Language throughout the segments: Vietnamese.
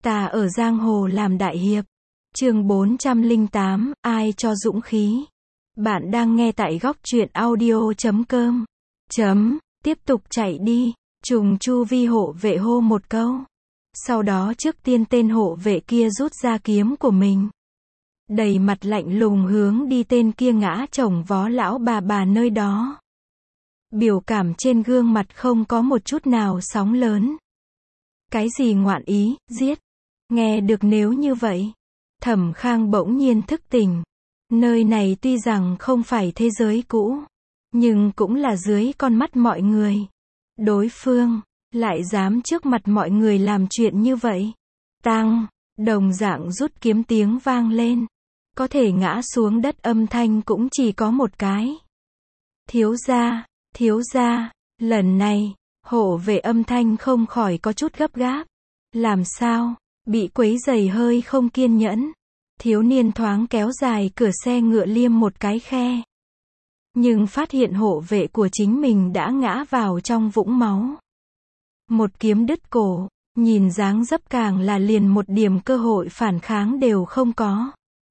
Ta ở giang hồ làm đại hiệp. Chương 408, ai cho dũng khí. Bạn đang nghe tại góc truyện audio.com. Tiếp tục chạy đi. Trùng chu vi hộ vệ hô một câu. Sau đó trước tiên tên hộ vệ kia rút ra kiếm của mình. Đầy mặt lạnh lùng hướng đi tên kia ngã chồng vó lão bà nơi đó. Biểu cảm trên gương mặt không có một chút nào sóng lớn. Cái gì ngoạn ý, giết. Nghe được nếu như vậy. Thẩm Khang bỗng nhiên thức tỉnh. Nơi này tuy rằng không phải thế giới cũ, nhưng cũng là dưới con mắt mọi người. Đối phương lại dám trước mặt mọi người làm chuyện như vậy. Tang, đồng dạng rút kiếm tiếng vang lên. Có thể ngã xuống đất âm thanh cũng chỉ có một cái. Thiếu gia, lần này, hộ vệ âm thanh không khỏi có chút gấp gáp. Làm sao? Bị quấy rầy hơi không kiên nhẫn. Thiếu niên thoáng kéo dài cửa xe ngựa liêm một cái khe. Nhưng phát hiện hộ vệ của chính mình đã ngã vào trong vũng máu. Một kiếm đứt cổ, nhìn dáng dấp càng là liền một điểm cơ hội phản kháng đều không có.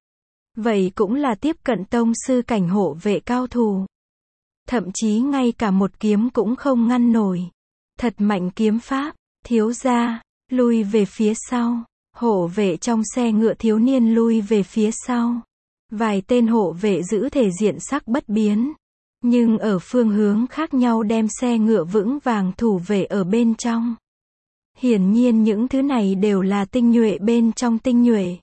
Vậy cũng là tiếp cận tông sư cảnh hộ vệ cao thủ. Thậm chí ngay cả một kiếm cũng không ngăn nổi. Thật mạnh kiếm pháp, thiếu gia, lui về phía sau. Hộ vệ trong xe ngựa thiếu niên lui về phía sau. Vài tên hộ vệ giữ thể diện sắc bất biến. Nhưng ở phương hướng khác nhau đem xe ngựa vững vàng thủ vệ ở bên trong. Hiển nhiên những thứ này đều là tinh nhuệ bên trong tinh nhuệ.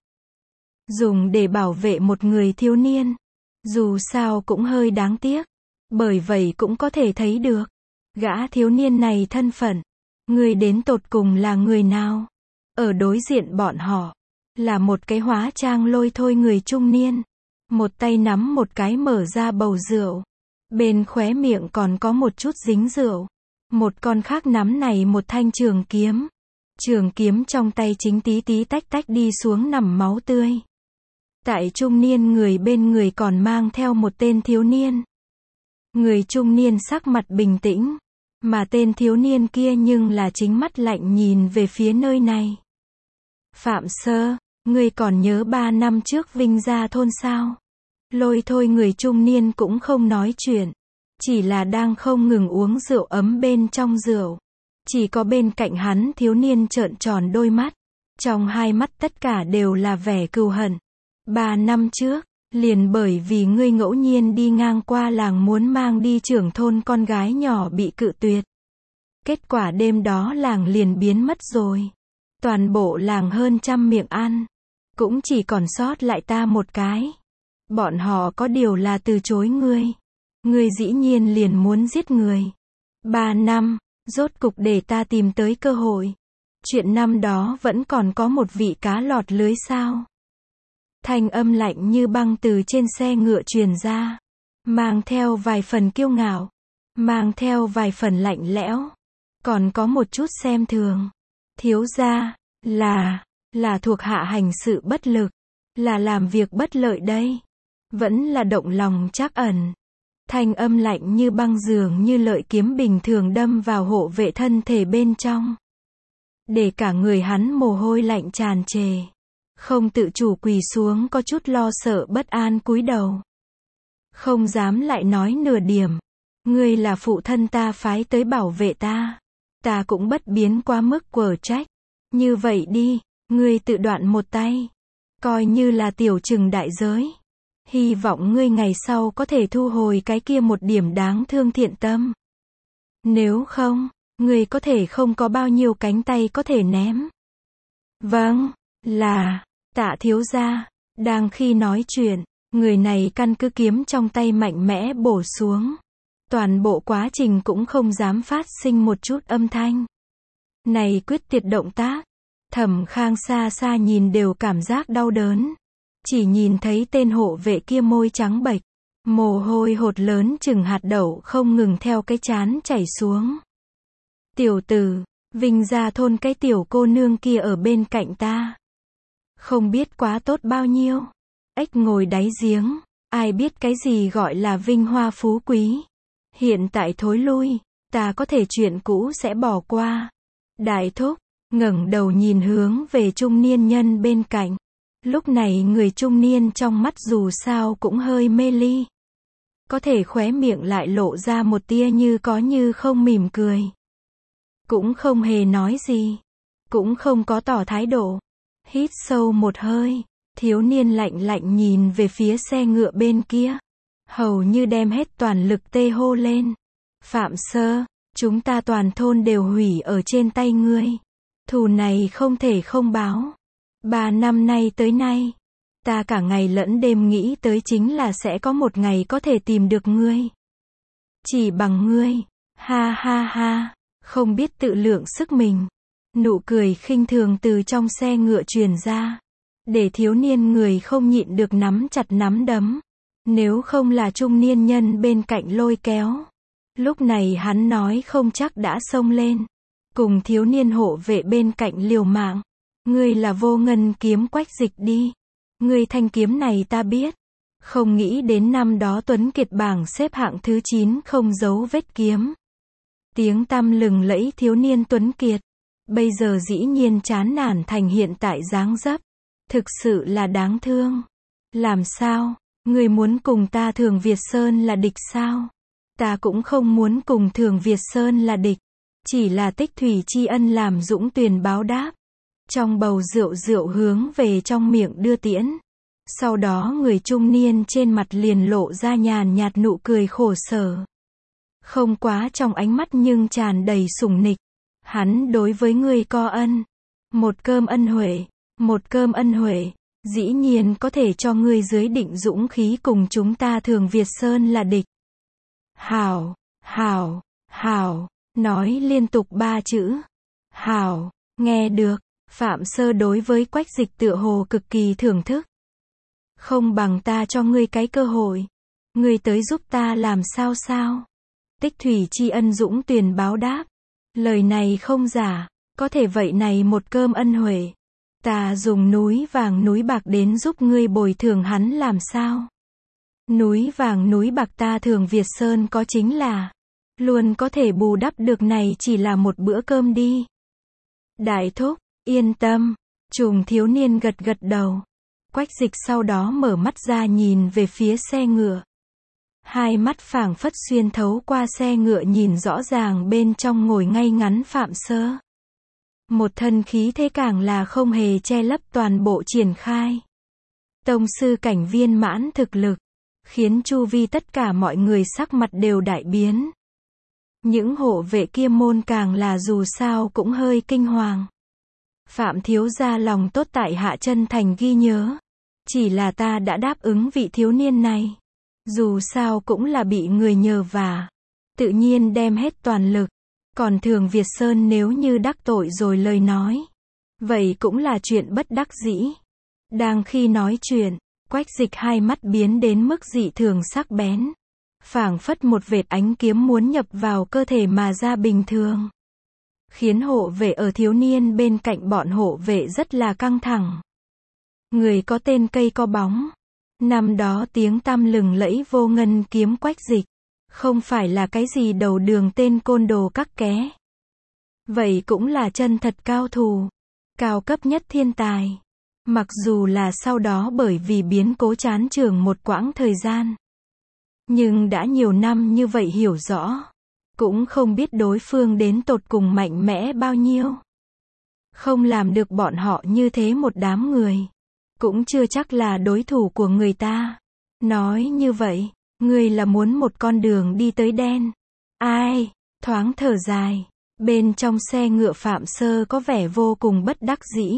Dùng để bảo vệ một người thiếu niên. Dù sao cũng hơi đáng tiếc. Bởi vậy cũng có thể thấy được. Gã thiếu niên này thân phận. Người đến tột cùng là người nào? Ở đối diện bọn họ. Là một cái hóa trang lôi thôi người trung niên. Một tay nắm một cái mở ra bầu rượu. Bên khóe miệng còn có một chút dính rượu. Một con khác nắm này một thanh trường kiếm. Trường kiếm trong tay chính tí tí tách tách đi xuống nằm máu tươi. Tại trung niên người bên người còn mang theo một tên thiếu niên. Người trung niên sắc mặt bình tĩnh. Mà tên thiếu niên kia nhưng là chính mắt lạnh nhìn về phía nơi này. Phạm Sơ, ngươi còn nhớ 3 năm trước Vinh Gia thôn sao? Lôi thôi người trung niên cũng không nói chuyện. Chỉ là đang không ngừng uống rượu ấm bên trong rượu. Chỉ có bên cạnh hắn thiếu niên trợn tròn đôi mắt. Trong hai mắt tất cả đều là vẻ cừu hận. 3 năm trước, liền bởi vì ngươi ngẫu nhiên đi ngang qua làng muốn mang đi trưởng thôn con gái nhỏ bị cự tuyệt. Kết quả đêm đó làng liền biến mất rồi. Toàn bộ làng hơn 100 miệng ăn. Cũng chỉ còn sót lại ta một cái. Bọn họ có điều là từ chối ngươi. Ngươi dĩ nhiên liền muốn giết người. 3 năm, rốt cục để ta tìm tới cơ hội. Chuyện năm đó vẫn còn có một vị cá lọt lưới sao? Thanh âm lạnh như băng từ trên xe ngựa truyền ra. Mang theo vài phần kiêu ngạo. Mang theo vài phần lạnh lẽo. Còn có một chút xem thường. Thiếu gia, là thuộc hạ hành sự bất lực. Là làm việc bất lợi đây. Vẫn là động lòng trắc ẩn. Thanh âm lạnh như băng dường như lợi kiếm bình thường đâm vào hộ vệ thân thể bên trong. Để cả người hắn mồ hôi lạnh tràn trề. Không tự chủ quỳ xuống có chút lo sợ bất an cúi đầu. Không dám lại nói nửa điểm. Ngươi là phụ thân ta phái tới bảo vệ ta. Ta cũng bất biến quá mức quở trách. Như vậy đi, ngươi tự đoạn một tay. Coi như là tiểu trừng đại giới. Hy vọng ngươi ngày sau có thể thu hồi cái kia một điểm đáng thương thiện tâm. Nếu không, ngươi có thể không có bao nhiêu cánh tay có thể ném. Vâng, tạ thiếu gia. Đang khi nói chuyện, người này căn cứ kiếm trong tay mạnh mẽ bổ xuống. Toàn bộ quá trình cũng không dám phát sinh một chút âm thanh. Này quyết tuyệt động tác. Thẩm Khang xa xa nhìn đều cảm giác đau đớn. Chỉ nhìn thấy tên hộ vệ kia môi trắng bệch. Mồ hôi hột lớn chừng hạt đậu không ngừng theo cái trán chảy xuống. Tiểu tử, Vinh Gia thôn cái tiểu cô nương kia ở bên cạnh ta. Không biết quá tốt bao nhiêu. Ếch ngồi đáy giếng. Ai biết cái gì gọi là vinh hoa phú quý. Hiện tại thối lui. Ta có thể chuyện cũ sẽ bỏ qua. Đại thúc, ngẩng đầu nhìn hướng về trung niên nhân bên cạnh. Lúc này người trung niên trong mắt dù sao cũng hơi mê ly. Có thể khóe miệng lại lộ ra một tia như có như không mỉm cười. Cũng không hề nói gì. Cũng không có tỏ thái độ. Hít sâu một hơi. Thiếu niên lạnh lạnh nhìn về phía xe ngựa bên kia. Hầu như đem hết toàn lực tê hô lên. Phạm Sơ, chúng ta toàn thôn đều hủy ở trên tay ngươi. Thù này không thể không báo. 3 năm nay tới nay, ta cả ngày lẫn đêm nghĩ tới chính là sẽ có một ngày có thể tìm được ngươi. Chỉ bằng ngươi, ha ha ha, không biết tự lượng sức mình. Nụ cười khinh thường từ trong xe ngựa truyền ra. Để thiếu niên người không nhịn được nắm chặt nắm đấm. Nếu không là trung niên nhân bên cạnh lôi kéo. Lúc này hắn nói không chắc đã xông lên. Cùng thiếu niên hộ vệ bên cạnh liều mạng. Ngươi là Vô Ngân kiếm Quách Dịch đi. Ngươi thanh kiếm này ta biết. Không nghĩ đến năm đó Tuấn Kiệt bảng xếp hạng thứ 9 không giấu vết kiếm. Tiếng tăm lừng lẫy thiếu niên Tuấn Kiệt. Bây giờ dĩ nhiên chán nản thành hiện tại dáng dấp. Thực sự là đáng thương. Làm sao? Ngươi muốn cùng ta Thường Việt Sơn là địch sao? Ta cũng không muốn cùng Thường Việt Sơn là địch. Chỉ là tích thủy tri ân làm dũng tuyền báo đáp. Trong bầu rượu hướng về trong miệng đưa tiễn. Sau đó người trung niên trên mặt liền lộ ra nhàn nhạt nụ cười khổ sở. Không quá trong ánh mắt nhưng tràn đầy sủng nịch. Hắn đối với ngươi có ân. Một cơm ân huệ. Một cơm ân huệ. Dĩ nhiên có thể cho ngươi dưới định dũng khí cùng chúng ta Thường Việt Sơn là địch. Hảo, hảo, hảo. Nói liên tục 3 chữ. Hảo, nghe được. Phạm Sơ đối với Quách Dịch tựa hồ cực kỳ thưởng thức. Không bằng ta cho ngươi cái cơ hội. Ngươi tới giúp ta làm sao sao? Tích thủy tri ân dũng tuyền báo đáp. Lời này không giả. Có thể vậy này một cơm ân huệ. Ta dùng núi vàng núi bạc đến giúp ngươi bồi thường hắn làm sao? Núi vàng núi bạc ta Thường Việt Sơn có chính là. Luôn có thể bù đắp được này chỉ là một bữa cơm đi. Đại thúc, yên tâm. Trùng thiếu niên gật gật đầu. Quách Dịch sau đó mở mắt ra nhìn về phía xe ngựa. Hai mắt phảng phất xuyên thấu qua xe ngựa nhìn rõ ràng bên trong ngồi ngay ngắn Phạm Sơ. Một thân khí thế càng là không hề che lấp toàn bộ triển khai. Tông sư cảnh viên mãn thực lực. Khiến chu vi tất cả mọi người sắc mặt đều đại biến. Những hộ vệ kia môn càng là dù sao cũng hơi kinh hoàng. Phạm thiếu gia lòng tốt tại hạ chân thành ghi nhớ. Chỉ là ta đã đáp ứng vị thiếu niên này. Dù sao cũng là bị người nhờ vả. Tự nhiên đem hết toàn lực. Còn Thường Việt Sơn nếu như đắc tội rồi lời nói. Vậy cũng là chuyện bất đắc dĩ. Đang khi nói chuyện, Quách Dịch hai mắt biến đến mức dị thường sắc bén. Phảng phất một vệt ánh kiếm muốn nhập vào cơ thể mà ra bình thường. Khiến hộ vệ ở thiếu niên bên cạnh bọn hộ vệ rất là căng thẳng. Người có tên cây có bóng. Năm đó tiếng tăm lừng lẫy Vô Ngân kiếm Quách Dịch. Không phải là cái gì đầu đường tên côn đồ các ké. Vậy cũng là chân thật cao thủ. Cao cấp nhất thiên tài. Mặc dù là sau đó bởi vì biến cố chán trường một quãng thời gian. Nhưng đã nhiều năm như vậy hiểu rõ. Cũng không biết đối phương đến tột cùng mạnh mẽ bao nhiêu. Không làm được bọn họ như thế một đám người. Cũng chưa chắc là đối thủ của người ta. Nói như vậy, ngươi là muốn một con đường đi tới đen. Ai, thoáng thở dài. Bên trong xe ngựa Phạm Sơ có vẻ vô cùng bất đắc dĩ.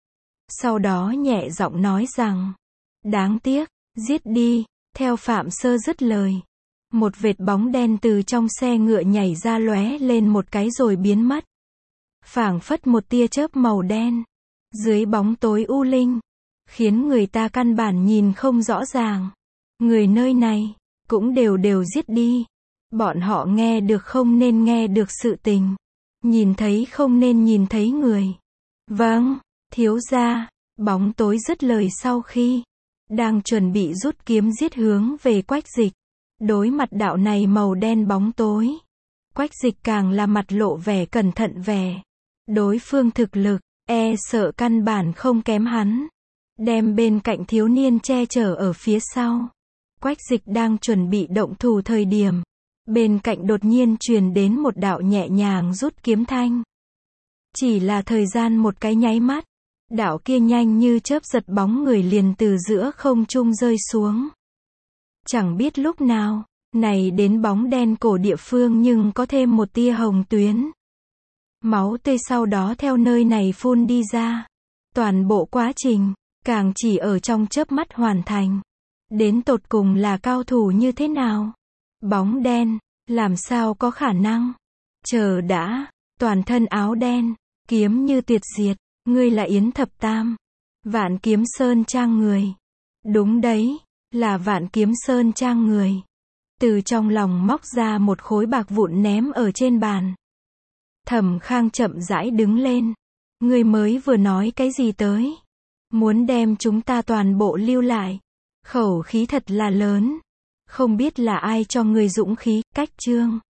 Sau đó nhẹ giọng nói rằng, đáng tiếc, giết đi. Theo Phạm Sơ dứt lời, một vệt bóng đen từ trong xe ngựa nhảy ra lóe lên một cái rồi biến mất. Phảng phất một tia chớp màu đen, dưới bóng tối u linh, khiến người ta căn bản nhìn không rõ ràng. Người nơi này, cũng đều giết đi. Bọn họ nghe được không nên nghe được sự tình. Nhìn thấy không nên nhìn thấy người. Vâng, thiếu gia. Bóng tối dứt lời sau khi đang chuẩn bị rút kiếm giết hướng về Quách Dịch. Đối mặt đạo này màu đen bóng tối. Quách Dịch càng là mặt lộ vẻ cẩn thận vẻ. Đối phương thực lực, e sợ căn bản không kém hắn. Đem bên cạnh thiếu niên che chở ở phía sau. Quách Dịch đang chuẩn bị động thủ thời điểm. Bên cạnh đột nhiên truyền đến một đạo nhẹ nhàng rút kiếm thanh. Chỉ là thời gian một cái nháy mắt. Đạo kia nhanh như chớp giật bóng người liền từ giữa không trung rơi xuống. Chẳng biết lúc nào, này đến bóng đen cổ địa phương nhưng có thêm một tia hồng tuyến. Máu tươi sau đó theo nơi này phun đi ra. Toàn bộ quá trình, càng chỉ ở trong chớp mắt hoàn thành. Đến tột cùng là cao thủ như thế nào? Bóng đen, làm sao có khả năng? Chờ đã, toàn thân áo đen, kiếm như tuyệt diệt, ngươi là Yến Thập Tam. Vạn Kiếm Sơn Trang người. Đúng đấy, là Vạn Kiếm Sơn Trang người. Từ trong lòng móc ra một khối bạc vụn ném ở trên bàn. Thẩm Khang chậm rãi đứng lên. Ngươi mới vừa nói cái gì tới? Muốn đem chúng ta toàn bộ lưu lại. Khẩu khí thật là lớn. Không biết là ai cho ngươi dũng khí, cách chương.